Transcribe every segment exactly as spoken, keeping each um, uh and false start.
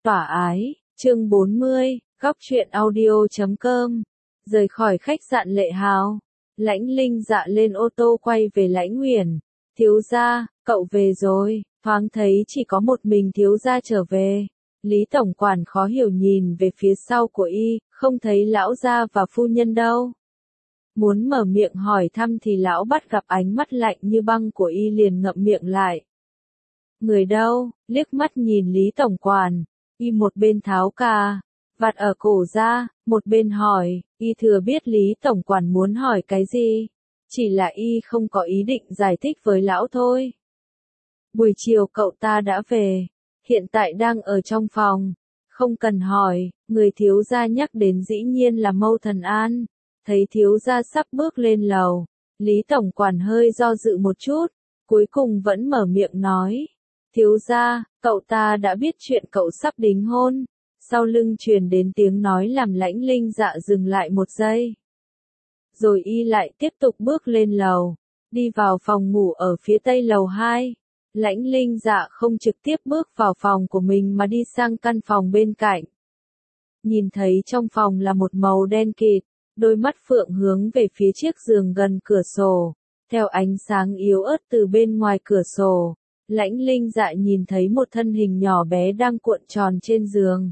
Tỏa ái, chương bốn mươi, góc truyện audio chấm com. Rời khỏi khách sạn Lệ Hào, Lãnh Linh Dạ lên ô tô quay về Lãnh Uyển. Thiếu gia, cậu về rồi. Thoáng thấy chỉ có một mình thiếu gia trở về. Lý tổng quản khó hiểu nhìn về phía sau của y, không thấy lão gia và phu nhân đâu. Muốn mở miệng hỏi thăm thì lão bắt gặp ánh mắt lạnh như băng của y liền ngậm miệng lại. Người đâu? Liếc mắt nhìn Lý tổng quản, y một bên tháo cà vạt ở cổ ra, một bên hỏi, y thừa biết Lý tổng quản muốn hỏi cái gì, chỉ là y không có ý định giải thích với lão thôi. Buổi chiều cậu ta đã về, hiện tại đang ở trong phòng, không cần hỏi, người thiếu gia nhắc đến dĩ nhiên là Mâu Thần An. Thấy thiếu gia sắp bước lên lầu, Lý tổng quản hơi do dự một chút, cuối cùng vẫn mở miệng nói. Thiếu gia, cậu ta đã biết chuyện cậu sắp đính hôn. Sau lưng truyền đến tiếng nói làm Lãnh Linh Dạ dừng lại một giây. Rồi y lại tiếp tục bước lên lầu, đi vào phòng ngủ ở phía tây lầu hai. Lãnh Linh Dạ không trực tiếp bước vào phòng của mình mà đi sang căn phòng bên cạnh. Nhìn thấy trong phòng là một màu đen kịt, đôi mắt phượng hướng về phía chiếc giường gần cửa sổ. Theo ánh sáng yếu ớt từ bên ngoài cửa sổ, Lãnh Linh Dạ nhìn thấy một thân hình nhỏ bé đang cuộn tròn trên giường.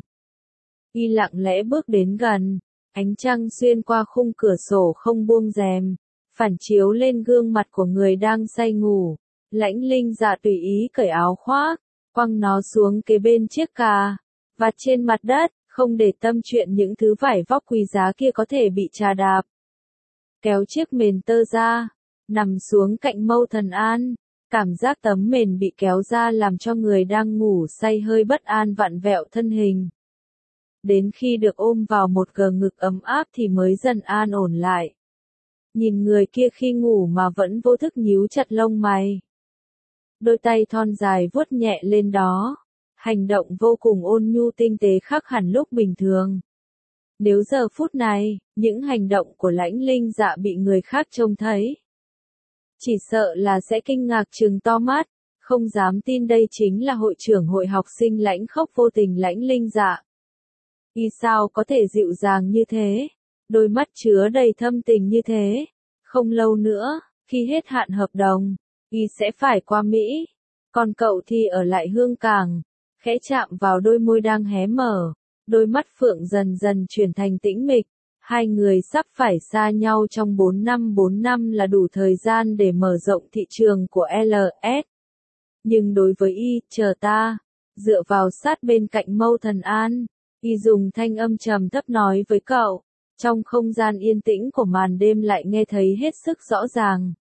Y lặng lẽ bước đến gần, ánh trăng xuyên qua khung cửa sổ không buông rèm, phản chiếu lên gương mặt của người đang say ngủ. Lãnh Linh Dạ tùy ý cởi áo khoác, quăng nó xuống kế bên chiếc cà vạt trên mặt đất, không để tâm chuyện những thứ vải vóc quý giá kia có thể bị trà đạp. Kéo chiếc mền tơ ra, nằm xuống cạnh Mâu Thần An. Cảm giác tấm mền bị kéo ra làm cho người đang ngủ say hơi bất an vặn vẹo thân hình. Đến khi được ôm vào một gờ ngực ấm áp thì mới dần an ổn lại. Nhìn người kia khi ngủ mà vẫn vô thức nhíu chặt lông mày. Đôi tay thon dài vuốt nhẹ lên đó. Hành động vô cùng ôn nhu tinh tế khác hẳn lúc bình thường. Nếu giờ phút này, những hành động của Lãnh Linh Dạ bị người khác trông thấy, chỉ sợ là sẽ kinh ngạc trừng to mắt, không dám tin đây chính là hội trưởng hội học sinh Lãnh Khốc vô tình Lãnh Linh Dạ. Y sao có thể dịu dàng như thế, đôi mắt chứa đầy thâm tình như thế. Không lâu nữa, khi hết hạn hợp đồng, Y sẽ phải qua Mỹ, còn cậu thì ở lại Hương Cảng. Khẽ chạm vào đôi môi đang hé mở, đôi mắt phượng dần dần chuyển thành tĩnh mịch. Hai người sắp phải xa nhau trong bốn năm, bốn năm là đủ thời gian để mở rộng thị trường của lờ ét. Nhưng đối với Y, chờ ta, dựa vào sát bên cạnh Mâu Thần An, Y dùng thanh âm trầm thấp nói với cậu, trong không gian yên tĩnh của màn đêm lại nghe thấy hết sức rõ ràng.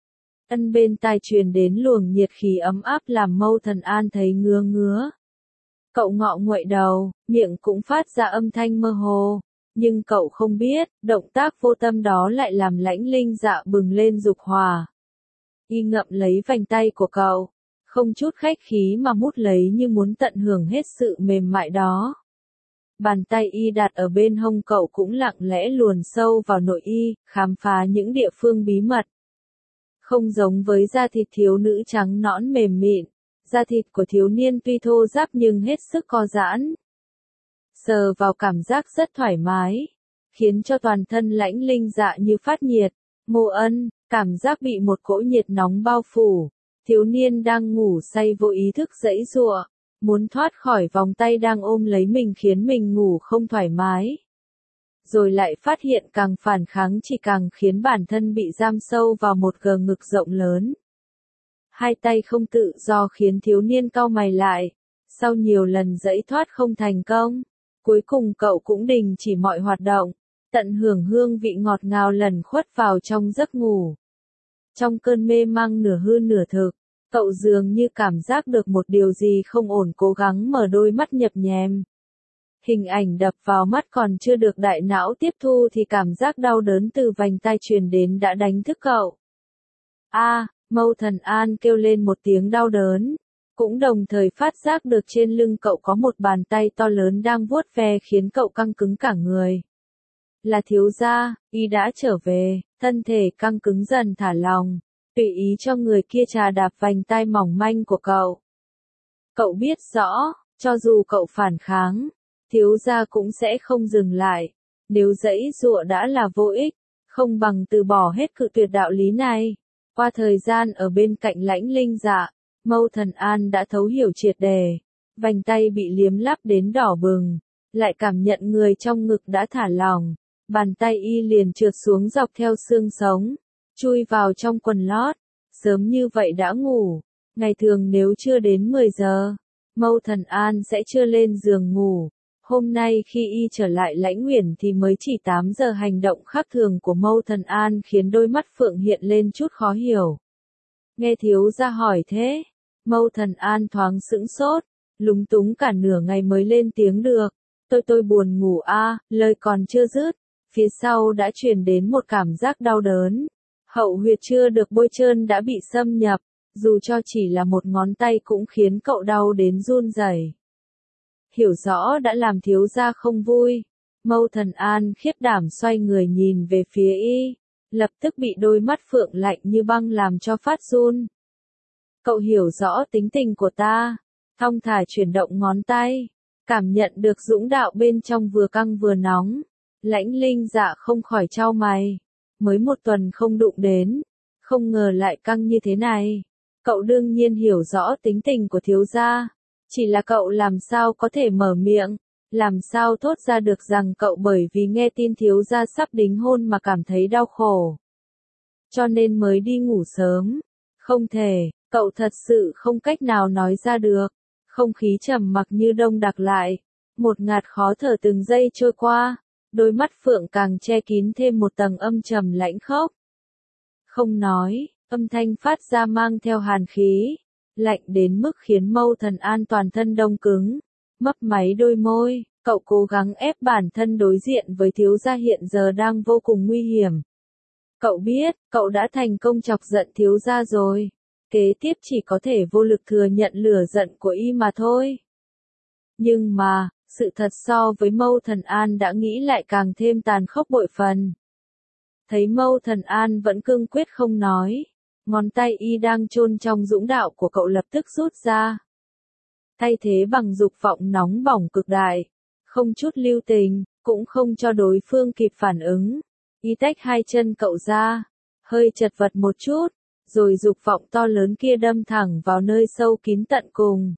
Ân bên tai truyền đến luồng nhiệt khí ấm áp làm Mâu Thần An thấy ngứa ngứa. Cậu ngọ nguậy đầu, miệng cũng phát ra âm thanh mơ hồ. Nhưng cậu không biết, động tác vô tâm đó lại làm Lãnh Linh Dạ bừng lên dục hỏa. Y ngậm lấy vành tay của cậu, không chút khách khí mà mút lấy như muốn tận hưởng hết sự mềm mại đó. Bàn tay Y đặt ở bên hông cậu cũng lặng lẽ luồn sâu vào nội Y, khám phá những địa phương bí mật. Không giống với da thịt thiếu nữ trắng nõn mềm mịn, da thịt của thiếu niên tuy thô ráp nhưng hết sức co giãn. Sờ vào cảm giác rất thoải mái, khiến cho toàn thân Lãnh Linh Dạ như phát nhiệt. Mộ Ân, cảm giác bị một cỗ nhiệt nóng bao phủ. Thiếu niên đang ngủ say vô ý thức giãy giụa, muốn thoát khỏi vòng tay đang ôm lấy mình khiến mình ngủ không thoải mái. Rồi lại phát hiện càng phản kháng chỉ càng khiến bản thân bị giam sâu vào một gờ ngực rộng lớn. Hai tay không tự do khiến thiếu niên cau mày lại. Sau nhiều lần giãy thoát không thành công, cuối cùng cậu cũng đình chỉ mọi hoạt động, tận hưởng hương vị ngọt ngào lẩn khuất vào trong giấc ngủ. Trong cơn mê mang nửa hư nửa thực, cậu dường như cảm giác được một điều gì không ổn, cố gắng mở đôi mắt nhập nhèm. Hình ảnh đập vào mắt còn chưa được đại não tiếp thu thì cảm giác đau đớn từ vành tai truyền đến đã đánh thức cậu. A, à, Mâu Thần An kêu lên một tiếng đau đớn. Cũng đồng thời phát giác được trên lưng cậu có một bàn tay to lớn đang vuốt ve khiến cậu căng cứng cả người. Là thiếu gia, Y đã trở về, thân thể căng cứng dần thả lòng, tùy ý cho người kia trà đạp vành tai mỏng manh của cậu. Cậu biết rõ, Cho dù cậu phản kháng, thiếu gia cũng sẽ không dừng lại. Nếu giãy giụa đã là vô ích, không bằng từ bỏ hết cự tuyệt đạo lý này. Qua thời gian ở bên cạnh Lãnh Linh Dạ, Mâu Thần An đã thấu hiểu triệt đề. Vành tay bị liếm láp đến đỏ bừng, lại cảm nhận người trong ngực đã thả lỏng. Bàn tay y liền trượt xuống dọc theo xương sống, chui vào trong quần lót. Sớm như vậy đã ngủ. Ngày thường nếu chưa đến mười giờ, Mâu Thần An sẽ chưa lên giường ngủ. Hôm nay khi y trở lại Lãnh Uyển thì mới chỉ tám giờ. Hành động khác thường của Mâu Thần An khiến đôi mắt Phượng hiện lên chút khó hiểu. Nghe thiếu gia hỏi thế, Mâu Thần An thoáng sững sốt, lúng túng cả nửa ngày mới lên tiếng được. Tôi tôi buồn ngủ a, lời còn chưa dứt, phía sau đã truyền đến một cảm giác đau đớn. Hậu huyệt chưa được bôi trơn đã bị xâm nhập, dù cho chỉ là một ngón tay cũng khiến cậu đau đến run rẩy. Hiểu rõ đã làm thiếu gia không vui. Mâu Thần An khiếp đảm xoay người nhìn về phía y, lập tức bị đôi mắt Phượng lạnh như băng làm cho phát run. Cậu hiểu rõ tính tình của ta, thong thả chuyển động ngón tay, cảm nhận được dũng đạo bên trong vừa căng vừa nóng. Lãnh Linh Dạ không khỏi chau mày, mới một tuần không đụng đến, không ngờ lại căng như thế này. Cậu đương nhiên hiểu rõ tính tình của thiếu gia, chỉ là cậu làm sao có thể mở miệng, làm sao thốt ra được rằng cậu bởi vì nghe tin thiếu gia sắp đính hôn mà cảm thấy đau khổ, cho nên mới đi ngủ sớm. Không thể, cậu thật sự không cách nào nói ra được. Không khí trầm mặc như đông đặc lại, một ngạt khó thở từng giây trôi qua, đôi mắt Phượng càng che kín thêm một tầng âm trầm lãnh khốc. Không nói, âm thanh phát ra mang theo hàn khí, lạnh đến mức khiến Mâu Thần An toàn thân đông cứng, mấp máy đôi môi. Cậu cố gắng ép bản thân đối diện với thiếu gia hiện giờ đang vô cùng nguy hiểm. Cậu biết, cậu đã thành công chọc giận thiếu gia rồi. Kế tiếp chỉ có thể vô lực thừa nhận lửa giận của y mà thôi. Nhưng mà, sự thật so với Mâu Thần An đã nghĩ lại càng thêm tàn khốc bội phần. Thấy Mâu Thần An vẫn cương quyết không nói, ngón tay y đang chôn trong dũng đạo của cậu lập tức rút ra. Thay thế bằng dục vọng nóng bỏng cực đại, không chút lưu tình, cũng không cho đối phương kịp phản ứng. Y tách hai chân cậu ra, hơi chật vật một chút, rồi dục vọng to lớn kia đâm thẳng vào nơi sâu kín tận cùng.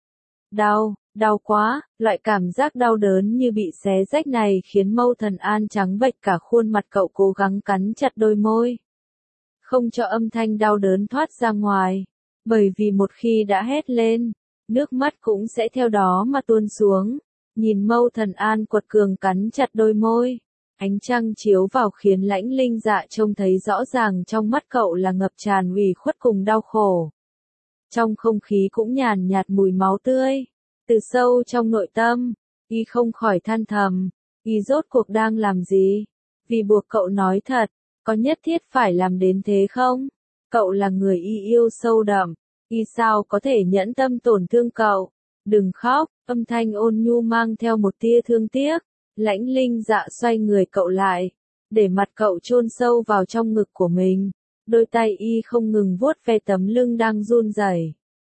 Đau, đau quá, loại cảm giác đau đớn như bị xé rách này khiến Mâu Thần An trắng bệch cả khuôn mặt. Cậu cố gắng cắn chặt đôi môi, không cho âm thanh đau đớn thoát ra ngoài, bởi vì một khi đã hét lên, nước mắt cũng sẽ theo đó mà tuôn xuống. Nhìn Mâu Thần An quật cường cắn chặt đôi môi, ánh trăng chiếu vào khiến Lãnh Linh Dạ trông thấy rõ ràng trong mắt cậu là ngập tràn ủy khuất cùng đau khổ. Trong không khí cũng nhàn nhạt mùi máu tươi. Từ sâu trong nội tâm, y không khỏi than thầm, y rốt cuộc đang làm gì? Vì buộc cậu nói thật, có nhất thiết phải làm đến thế không? Cậu là người y yêu sâu đậm, y sao có thể nhẫn tâm tổn thương cậu? Đừng khóc, âm thanh ôn nhu mang theo một tia thương tiếc. Lãnh Linh Dạ xoay người cậu lại, để mặt cậu chôn sâu vào trong ngực của mình. Đôi tay y không ngừng vuốt ve tấm lưng đang run rẩy.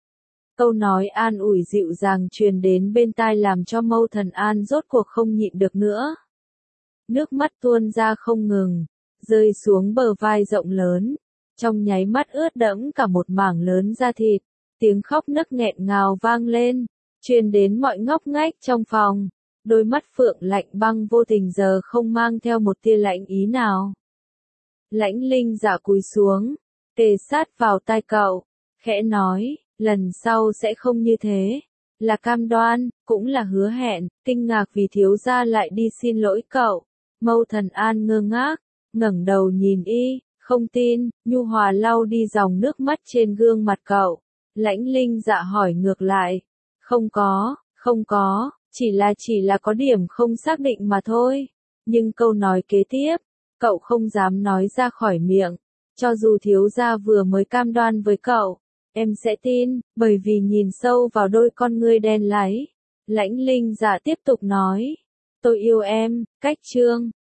Câu nói an ủi dịu dàng truyền đến bên tai làm cho Mâu Thần An rốt cuộc không nhịn được nữa. Nước mắt tuôn ra không ngừng, rơi xuống bờ vai rộng lớn, trong nháy mắt ướt đẫm cả một mảng lớn da thịt. Tiếng khóc nấc nghẹn ngào vang lên, truyền đến mọi ngóc ngách trong phòng. Đôi mắt Phượng lạnh băng vô tình giờ không mang theo một tia lạnh ý nào. Lãnh Linh Dạ cúi xuống, kề sát vào tai cậu, khẽ nói, lần sau sẽ không như thế. Là cam đoan, cũng là hứa hẹn. Kinh ngạc vì thiếu gia lại đi xin lỗi cậu. Mâu Thần An ngơ ngác, ngẩng đầu nhìn y, không tin. Nhu hòa lau đi dòng nước mắt trên gương mặt cậu. Lãnh Linh Dạ hỏi ngược lại, không có, không có, chỉ là chỉ là có điểm không xác định mà thôi. Nhưng câu nói kế tiếp, cậu không dám nói ra khỏi miệng. Cho dù thiếu gia vừa mới cam đoan với cậu, em sẽ tin, bởi vì nhìn sâu vào đôi con ngươi đen láy. Lãnh Linh Dạ tiếp tục nói, tôi yêu em. Cách chương